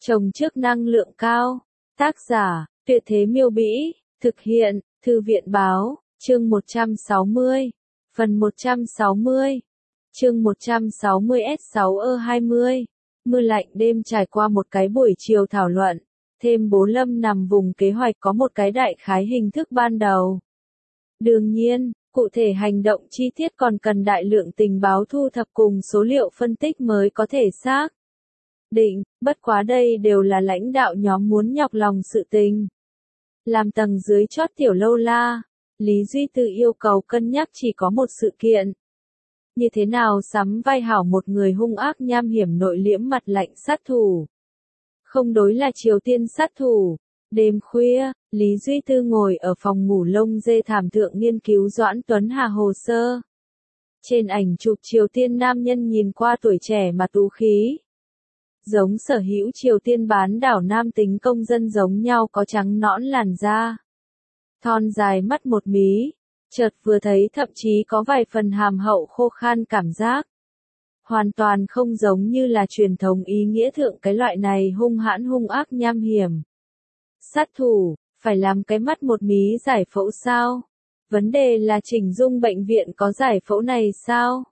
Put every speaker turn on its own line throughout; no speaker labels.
Trồng trước năng lượng cao. Tác giả, Tuyệt Thế Miêu Bĩ. Thực hiện, Thư viện Báo. Chương 160. Phần 160. Chương 160 S6E20. Mưa lạnh đêm trải qua một cái buổi chiều thảo luận. Thêm Bố Lâm nằm vùng kế hoạch có một cái đại khái hình thức ban đầu. Đương nhiên, cụ thể hành động chi tiết còn cần đại lượng tình báo thu thập cùng số liệu phân tích mới có thể xác định, bất quá đây đều là lãnh đạo nhóm muốn nhọc lòng sự tình. Làm tầng dưới chót tiểu lâu la, Lý Duy Tư yêu cầu cân nhắc chỉ có một sự kiện. Như thế nào sắm vai hảo một người hung ác nham hiểm nội liễm mặt lạnh sát thủ. Không đối là Triều Tiên sát thủ. Đêm khuya, Lý Duy Tư ngồi ở phòng ngủ lông dê thảm thượng nghiên cứu Doãn Tuấn Hà hồ sơ. Trên ảnh chụp Triều Tiên nam nhân nhìn qua tuổi trẻ mà tú khí. Giống sở hữu Triều Tiên bán đảo nam tính công dân giống nhau, có trắng nõn làn da. Thon dài mắt một mí. Chợt vừa thấy thậm chí có vài phần hàm hậu khô khan cảm giác. Hoàn toàn không giống như là truyền thống ý nghĩa thượng cái loại này hung hãn hung ác nham hiểm. Sát thủ, phải làm cái mắt một mí giải phẫu sao? Vấn đề là chỉnh dung bệnh viện có giải phẫu này sao?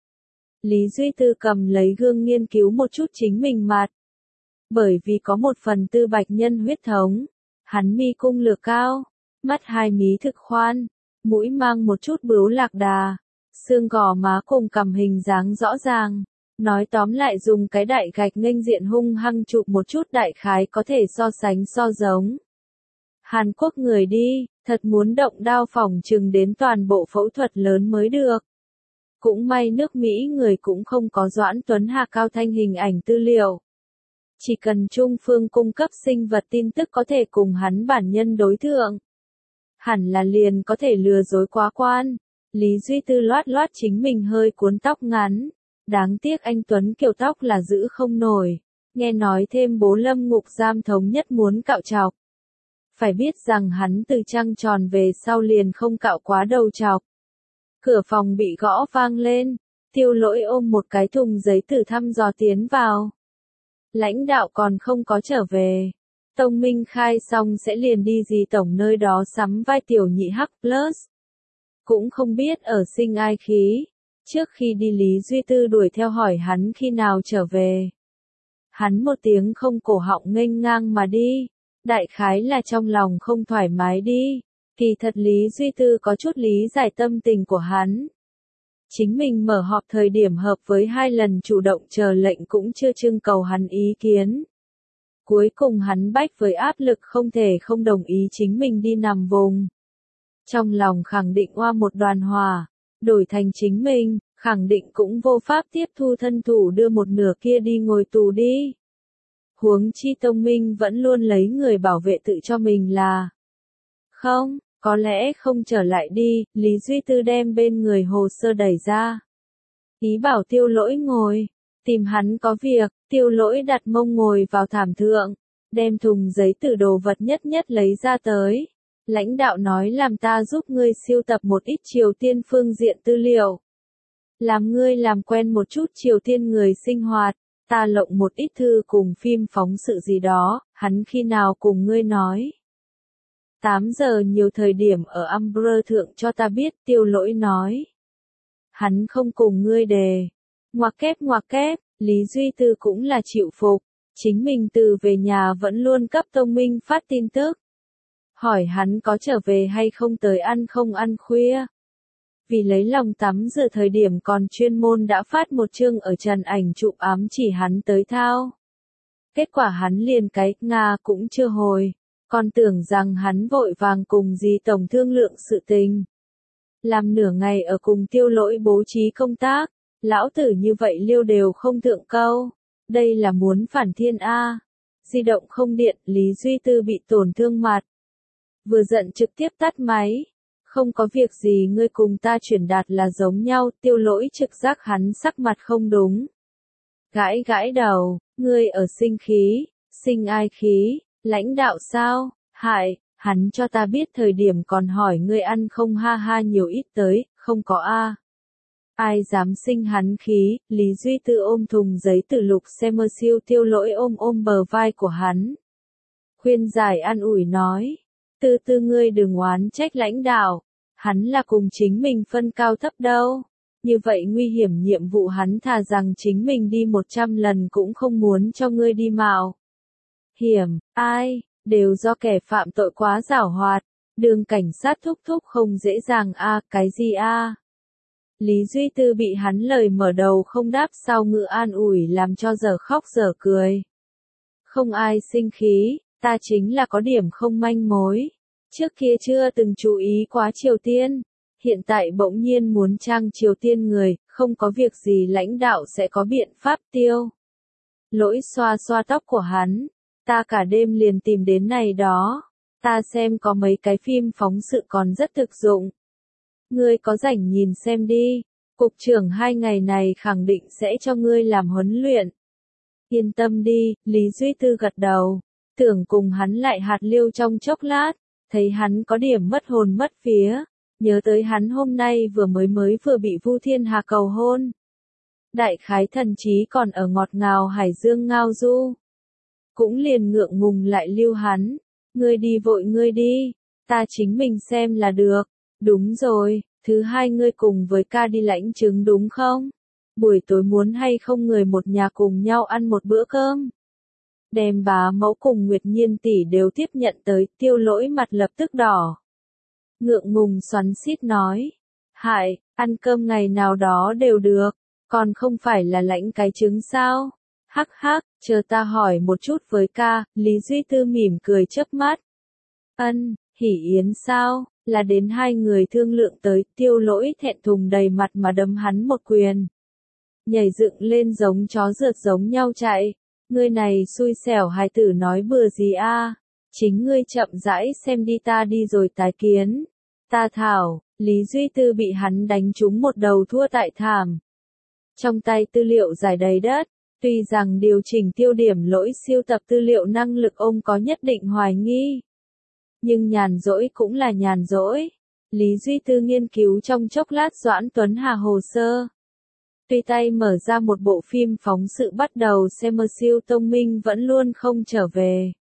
Lý Duy Tư cầm lấy gương nghiên cứu một chút chính mình mặt. Bởi vì có một phần tư bạch nhân huyết thống, hắn mi cung lược cao, mắt hai mí thực khoan, mũi mang một chút bướu lạc đà, xương gò má cùng cằm hình dáng rõ ràng. Nói tóm lại dùng cái đại gạch nghênh diện hung hăng chụp một chút đại khái có thể so sánh so giống. Hàn Quốc người đi, thật muốn động đao phỏng chừng đến toàn bộ phẫu thuật lớn mới được. Cũng may nước Mỹ người cũng không có Doãn Tuấn Hà cao thanh hình ảnh tư liệu. Chỉ cần Trung Phương cung cấp sinh vật tin tức có thể cùng hắn bản nhân đối thượng. Hẳn là liền có thể lừa dối quá quan. Lý Duy Tư loát loát chính mình hơi cuốn tóc ngắn. Đáng tiếc anh Tuấn kiểu tóc là giữ không nổi. Nghe nói thêm Bố Lâm ngục giam thống nhất muốn cạo chọc. Phải biết rằng hắn từ trăng tròn về sau liền không cạo quá đầu chọc. Cửa phòng bị gõ vang lên. Tiêu Lỗi ôm một cái thùng giấy từ thăm dò tiến vào. Lãnh đạo còn không có trở về. Tông Minh khai xong sẽ liền đi gì tổng nơi đó sắm vai tiểu nhị H+. Cũng không biết ở sinh ai khí. Trước khi đi Lý Duy Tư đuổi theo hỏi hắn khi nào trở về. Hắn một tiếng không cổ họng nghênh ngang mà đi. Đại khái là trong lòng không thoải mái đi. Kỳ thật Lý Duy Tư có chút lý giải tâm tình của hắn. Chính mình mở họp thời điểm hợp với 2 lần chủ động chờ lệnh cũng chưa trưng cầu hắn ý kiến. Cuối cùng hắn bách với áp lực không thể không đồng ý chính mình đi nằm vùng. Trong lòng khẳng định oa một đoàn hỏa, đổi thành chính mình, khẳng định cũng vô pháp tiếp thu thân thủ đưa một nửa kia đi ngồi tù đi. Huống chi Tông Minh vẫn luôn lấy người bảo vệ tự cho mình là. Không, có lẽ không trở lại đi, Lý Duy Tư đem bên người hồ sơ đẩy ra. Ý bảo Tiêu Lỗi ngồi, tìm hắn có việc, Tiêu Lỗi đặt mông ngồi vào thảm thượng, đem thùng giấy từ đồ vật nhất nhất lấy ra tới. Lãnh đạo nói làm ta giúp ngươi siêu tập một ít Triều Tiên phương diện tư liệu. Làm ngươi làm quen một chút Triều Tiên người sinh hoạt, ta lộng một ít thư cùng phim phóng sự gì đó, hắn khi nào cùng ngươi nói. 8 giờ nhiều thời điểm ở Umbrella thượng cho ta biết, Tiêu Lỗi nói. Hắn không cùng ngươi đề. Ngoặc kép, Lý Duy Tư cũng là chịu phục. Chính mình từ về nhà vẫn luôn cấp Tông Minh phát tin tức. Hỏi hắn có trở về hay không tới ăn không ăn khuya. Vì lấy lòng tắm rửa thời điểm còn chuyên môn đã phát một chương ở trần ảnh chụp ám chỉ hắn tới thao. Kết quả hắn liền cái Nga cũng chưa hồi. Còn tưởng rằng hắn vội vàng cùng gì tổng thương lượng sự tình. Làm nửa ngày ở cùng Tiêu Lỗi bố trí công tác, lão tử như vậy liêu đều không thượng câu. Đây là muốn phản thiên A. Di động không điện, Lý Duy Tư bị tổn thương mặt. Vừa giận trực tiếp tắt máy. Không có việc gì ngươi cùng ta truyền đạt là giống nhau, Tiêu Lỗi trực giác hắn sắc mặt không đúng. Gãi đầu, ngươi ở sinh khí, sinh ai khí, lãnh đạo sao, hại, hắn cho ta biết thời điểm còn hỏi ngươi ăn không ha ha nhiều ít tới, không có a. Ai dám sinh hắn khí, Lý Duy Tư ôm thùng giấy từ Lục Xe Mơ Siêu Tiêu Lỗi ôm bờ vai của hắn. Khuyên giải an ủi nói, Tư Tư ngươi đừng oán trách lãnh đạo, hắn là cùng chính mình phân cao thấp đâu. Như vậy nguy hiểm nhiệm vụ hắn thà rằng chính mình đi 100 lần cũng không muốn cho ngươi đi mạo. Hiểm, ai, đều do kẻ phạm tội quá giảo hoạt, đường cảnh sát thúc thúc không dễ dàng cái gì Lý Duy Tư bị hắn lời mở đầu không đáp sau ngữ an ủi làm cho giờ khóc giờ cười. Không ai sinh khí, ta chính là có điểm không manh mối. Trước kia chưa từng chú ý quá Triều Tiên. Hiện tại bỗng nhiên muốn trang Triều Tiên người, không có việc gì lãnh đạo sẽ có biện pháp tiêu. Lỗi xoa xoa tóc của hắn. Ta cả đêm liền tìm đến này đó. Ta xem có mấy cái phim phóng sự còn rất thực dụng. Ngươi có rảnh nhìn xem đi. Cục trưởng 2 ngày này khẳng định sẽ cho ngươi làm huấn luyện. Yên tâm đi, Lý Duy Tư gật đầu. Tưởng cùng hắn lại hạt liêu trong chốc lát. Thấy hắn có điểm mất hồn mất vía. Nhớ tới hắn hôm nay vừa bị Vu Thiên Hà cầu hôn. Đại khái thần trí còn ở ngọt ngào hải dương ngao du. Cũng liền ngượng ngùng lại lưu hắn. Ngươi đi vội ngươi đi. Ta chính mình xem là được. Đúng rồi, thứ hai ngươi cùng với ca đi lãnh chứng đúng không? Buổi tối muốn hay không người một nhà cùng nhau ăn một bữa cơm? Đem bá mẫu cùng Nguyệt Nhiên tỷ đều tiếp nhận tới, Tiêu Lỗi mặt lập tức đỏ. Ngượng ngùng xoắn xít nói. Hại, ăn cơm ngày nào đó đều được, còn không phải là lãnh cái trứng sao? Hắc hắc, chờ ta hỏi một chút với ca, Lý Duy Tư mỉm cười chớp mắt. Ân, hỉ yến sao? Là đến 2 người thương lượng tới, Tiêu Lỗi thẹn thùng đầy mặt mà đấm hắn một quyền. Nhảy dựng lên giống chó rượt giống nhau chạy. Ngươi này xui xẻo hài tử nói bừa gì Chính ngươi chậm rãi xem đi ta đi rồi tái kiến. Ta thảo, Lý Duy Tư bị hắn đánh trúng một đầu thua tại thảm. Trong tay tư liệu giải đầy đất, tuy rằng điều chỉnh tiêu điểm lỗi siêu tập tư liệu năng lực ông có nhất định hoài nghi. Nhưng nhàn rỗi cũng là nhàn rỗi. Lý Duy Tư nghiên cứu trong chốc lát Doãn Tuấn Hà hồ sơ. Tuy tay mở ra một bộ phim phóng sự bắt đầu xem mơ siêu tông minh vẫn luôn không trở về.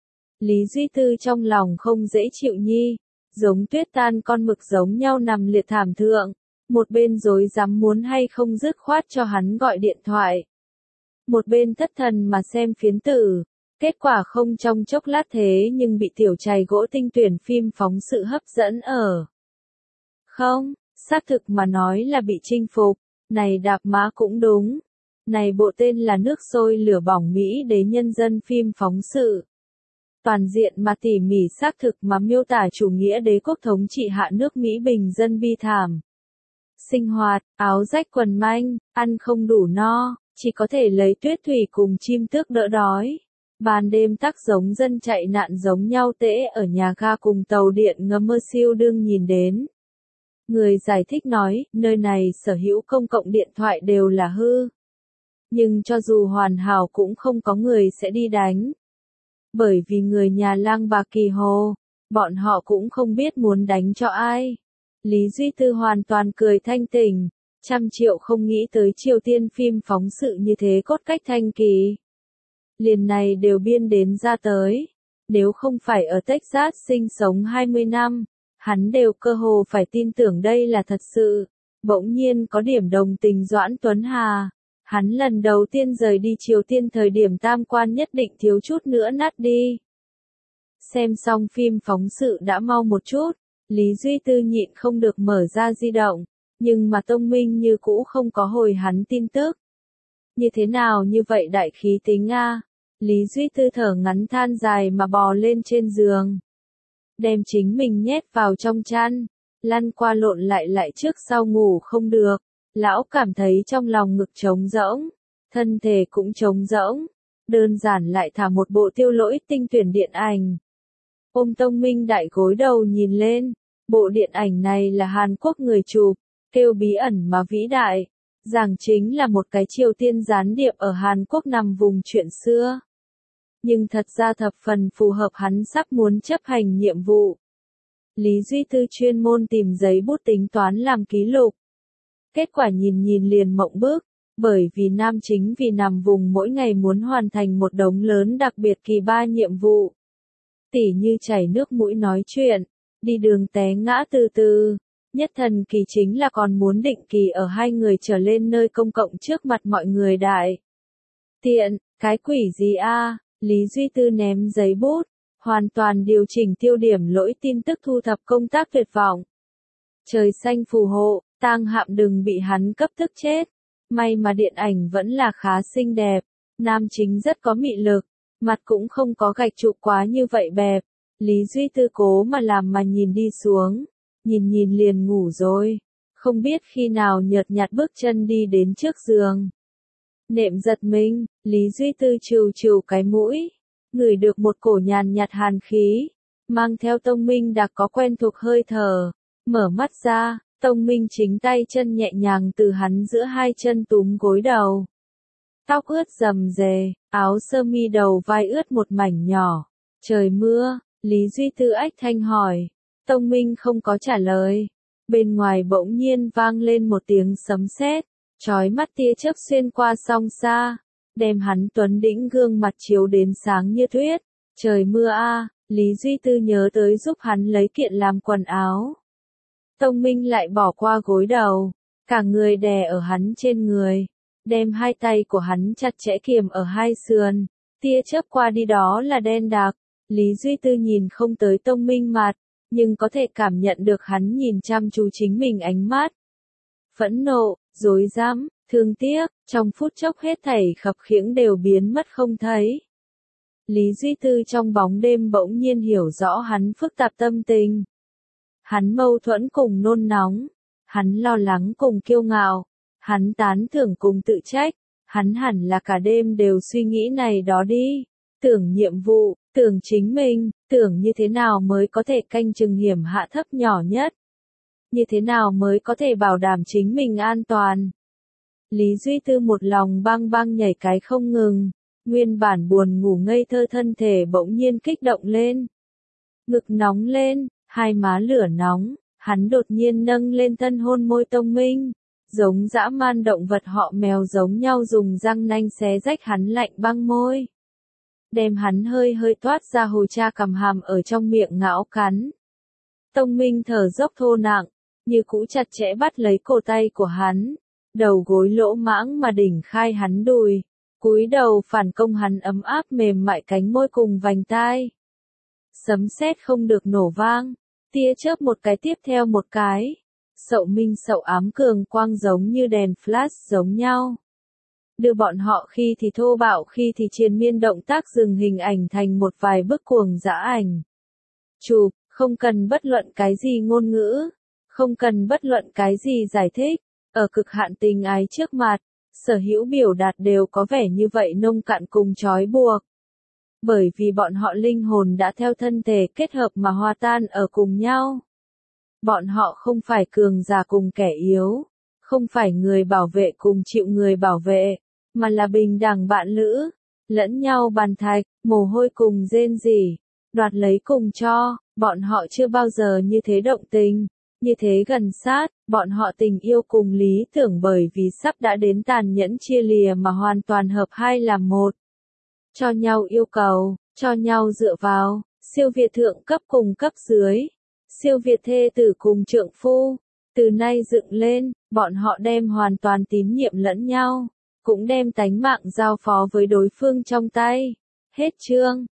Lý Duy Tư trong lòng không dễ chịu nhi, giống tuyết tan con mực giống nhau nằm liệt thảm thượng, một bên rối rắm muốn hay không dứt khoát cho hắn gọi điện thoại. Một bên thất thần mà xem phiến tử, kết quả không trong chốc lát thế nhưng bị tiểu chày gỗ tinh tuyển phim phóng sự hấp dẫn ở. Không, xác thực mà nói là bị chinh phục. Này đạp má cũng đúng. Này bộ tên là nước sôi lửa bỏng Mỹ đế nhân dân phim phóng sự. Toàn diện mà tỉ mỉ xác thực mà miêu tả chủ nghĩa đế quốc thống trị hạ nước Mỹ bình dân bi thảm. Sinh hoạt, áo rách quần manh, ăn không đủ no, chỉ có thể lấy tuyết thủy cùng chim tước đỡ đói. Ban đêm tắc giống dân chạy nạn giống nhau tễ ở nhà ga cùng tàu điện ngầm mơ siêu đương nhìn đến. Người giải thích nói, nơi này sở hữu công cộng điện thoại đều là hư. Nhưng cho dù hoàn hảo cũng không có người sẽ đi đánh. Bởi vì người nhà lang bà kỳ hồ, bọn họ cũng không biết muốn đánh cho ai. Lý Duy Tư hoàn toàn cười thanh tỉnh, 100 triệu không nghĩ tới Triều Tiên phim phóng sự như thế cốt cách thanh kỳ. Liền này đều biên đến ra tới. Nếu không phải ở Texas sinh sống 20 năm. Hắn đều cơ hồ phải tin tưởng đây là thật sự. Bỗng nhiên có điểm đồng tình Doãn Tuấn Hà. Hắn lần đầu tiên rời đi Triều Tiên thời điểm tam quan nhất định thiếu chút nữa nát đi. Xem xong phim phóng sự đã mau một chút. Lý Duy Tư nhịn không được mở ra di động. Nhưng mà Tông Minh như cũ không có hồi hắn tin tức. Như thế nào như vậy đại khí tính Lý Duy Tư thở ngắn than dài mà bò lên trên giường. Đem chính mình nhét vào trong chăn, lăn qua lộn lại trước sau ngủ không được, lão cảm thấy trong lòng ngực trống rỗng, thân thể cũng trống rỗng, đơn giản lại thả một bộ Tiêu Lỗi tinh tuyển điện ảnh. Ôm Tông Minh đại gối đầu nhìn lên, bộ điện ảnh này là Hàn Quốc người chụp, kêu bí ẩn mà vĩ đại, giảng chính là một cái Triều Tiên gián điệp ở Hàn Quốc nằm vùng chuyện xưa. Nhưng thật ra thập phần phù hợp hắn sắp muốn chấp hành nhiệm vụ. Lý Duy Tư chuyên môn tìm giấy bút tính toán làm ký lục. Kết quả nhìn nhìn liền mộng bức, bởi vì nam chính vì nằm vùng mỗi ngày muốn hoàn thành một đống lớn đặc biệt kỳ ba nhiệm vụ. Tỉ như chảy nước mũi nói chuyện, đi đường té ngã từ từ. Nhất thần kỳ chính là còn muốn định kỳ ở hai người trở lên nơi công cộng trước mặt mọi người đại. Tiện, cái quỷ gì a? Lý Duy Tư ném giấy bút, hoàn toàn điều chỉnh tiêu điểm lỗi tin tức thu thập công tác tuyệt vọng. Trời xanh phù hộ, Tang Hạm đừng bị hắn cấp tức chết. May mà điện ảnh vẫn là khá xinh đẹp, nam chính rất có mị lực, mặt cũng không có gạch trụ quá như vậy bẹp. Lý Duy Tư cố mà làm mà nhìn đi xuống, nhìn nhìn liền ngủ rồi, không biết khi nào nhợt nhạt bước chân đi đến trước giường. Nệm giật mình, Lý Duy Tư trừ trừ cái mũi, ngửi được một cổ nhàn nhạt hàn khí, mang theo Tông Minh Đạc có quen thuộc hơi thở, mở mắt ra, Tông Minh chính tay chân nhẹ nhàng từ hắn giữa hai chân túm gối đầu. Tóc ướt rầm rề, áo sơ mi đầu vai ướt một mảnh nhỏ. Trời mưa, Lý Duy Tư ách thanh hỏi. Tông Minh không có trả lời. Bên ngoài bỗng nhiên vang lên một tiếng sấm sét, chói mắt tia chớp xuyên qua song xa, đem hắn tuấn đĩnh gương mặt chiếu đến sáng như tuyết. Trời mưa a, Lý Duy Tư nhớ tới giúp hắn lấy kiện làm quần áo. Tông Minh lại bỏ qua gối đầu, cả người đè ở hắn trên người, đem hai tay của hắn chặt chẽ kiềm ở hai sườn, tia chớp qua đi đó là đen đặc. Lý Duy Tư nhìn không tới Tông Minh mặt, nhưng có thể cảm nhận được hắn nhìn chăm chú chính mình ánh mắt. Phẫn nộ, rối rắm, thương tiếc, trong phút chốc hết thảy khập khiễng đều biến mất không thấy. Lý Duy Tư trong bóng đêm bỗng nhiên hiểu rõ hắn phức tạp tâm tình. Hắn mâu thuẫn cùng nôn nóng, hắn lo lắng cùng kiêu ngạo, hắn tán thưởng cùng tự trách, hắn hẳn là cả đêm đều suy nghĩ này đó đi, tưởng nhiệm vụ, tưởng chính mình, tưởng như thế nào mới có thể canh chừng hiểm hạ thấp nhỏ nhất, như thế nào mới có thể bảo đảm chính mình an toàn. Lý Duy Tư một lòng bang bang nhảy cái không ngừng, nguyên bản buồn ngủ ngây thơ thân thể bỗng nhiên kích động lên. Ngực nóng lên, hai má lửa nóng, hắn đột nhiên nâng lên thân hôn môi Tông Minh, giống dã man động vật họ mèo giống nhau dùng răng nanh xé rách hắn lạnh băng môi. Đem hắn hơi hơi toát ra hồi cha cầm hàm ở trong miệng ngão cắn. Tông Minh thở dốc thô nặng, như cũ chặt chẽ bắt lấy cổ tay của hắn, đầu gối lỗ mãng mà đỉnh khai hắn đùi, cúi đầu phản công hắn ấm áp mềm mại cánh môi cùng vành tai. Sấm sét không được nổ vang, tia chớp một cái tiếp theo một cái, sậu minh sậu ám cường quang giống như đèn flash giống nhau. Đưa bọn họ khi thì thô bạo khi thì triền miên động tác dừng hình ảnh thành một vài bức cuồng dã ảnh. Chụp, không cần bất luận cái gì ngôn ngữ, không cần bất luận cái gì giải thích, ở cực hạn tình ái trước mặt, sở hữu biểu đạt đều có vẻ như vậy nông cạn cùng trói buộc. Bởi vì bọn họ linh hồn đã theo thân thể kết hợp mà hòa tan ở cùng nhau. Bọn họ không phải cường giả cùng kẻ yếu, không phải người bảo vệ cùng chịu người bảo vệ, mà là bình đẳng bạn lữ, lẫn nhau bàn thạch, mồ hôi cùng rên rỉ, đoạt lấy cùng cho, bọn họ chưa bao giờ như thế động tình, như thế gần sát, bọn họ tình yêu cùng lý tưởng bởi vì sắp đã đến tàn nhẫn chia lìa mà hoàn toàn hợp hai làm một. Cho nhau yêu cầu, cho nhau dựa vào, siêu việt thượng cấp cùng cấp dưới, siêu việt thê tử cùng trượng phu, từ nay dựng lên, bọn họ đem hoàn toàn tín nhiệm lẫn nhau, cũng đem tánh mạng giao phó với đối phương trong tay. Hết chương.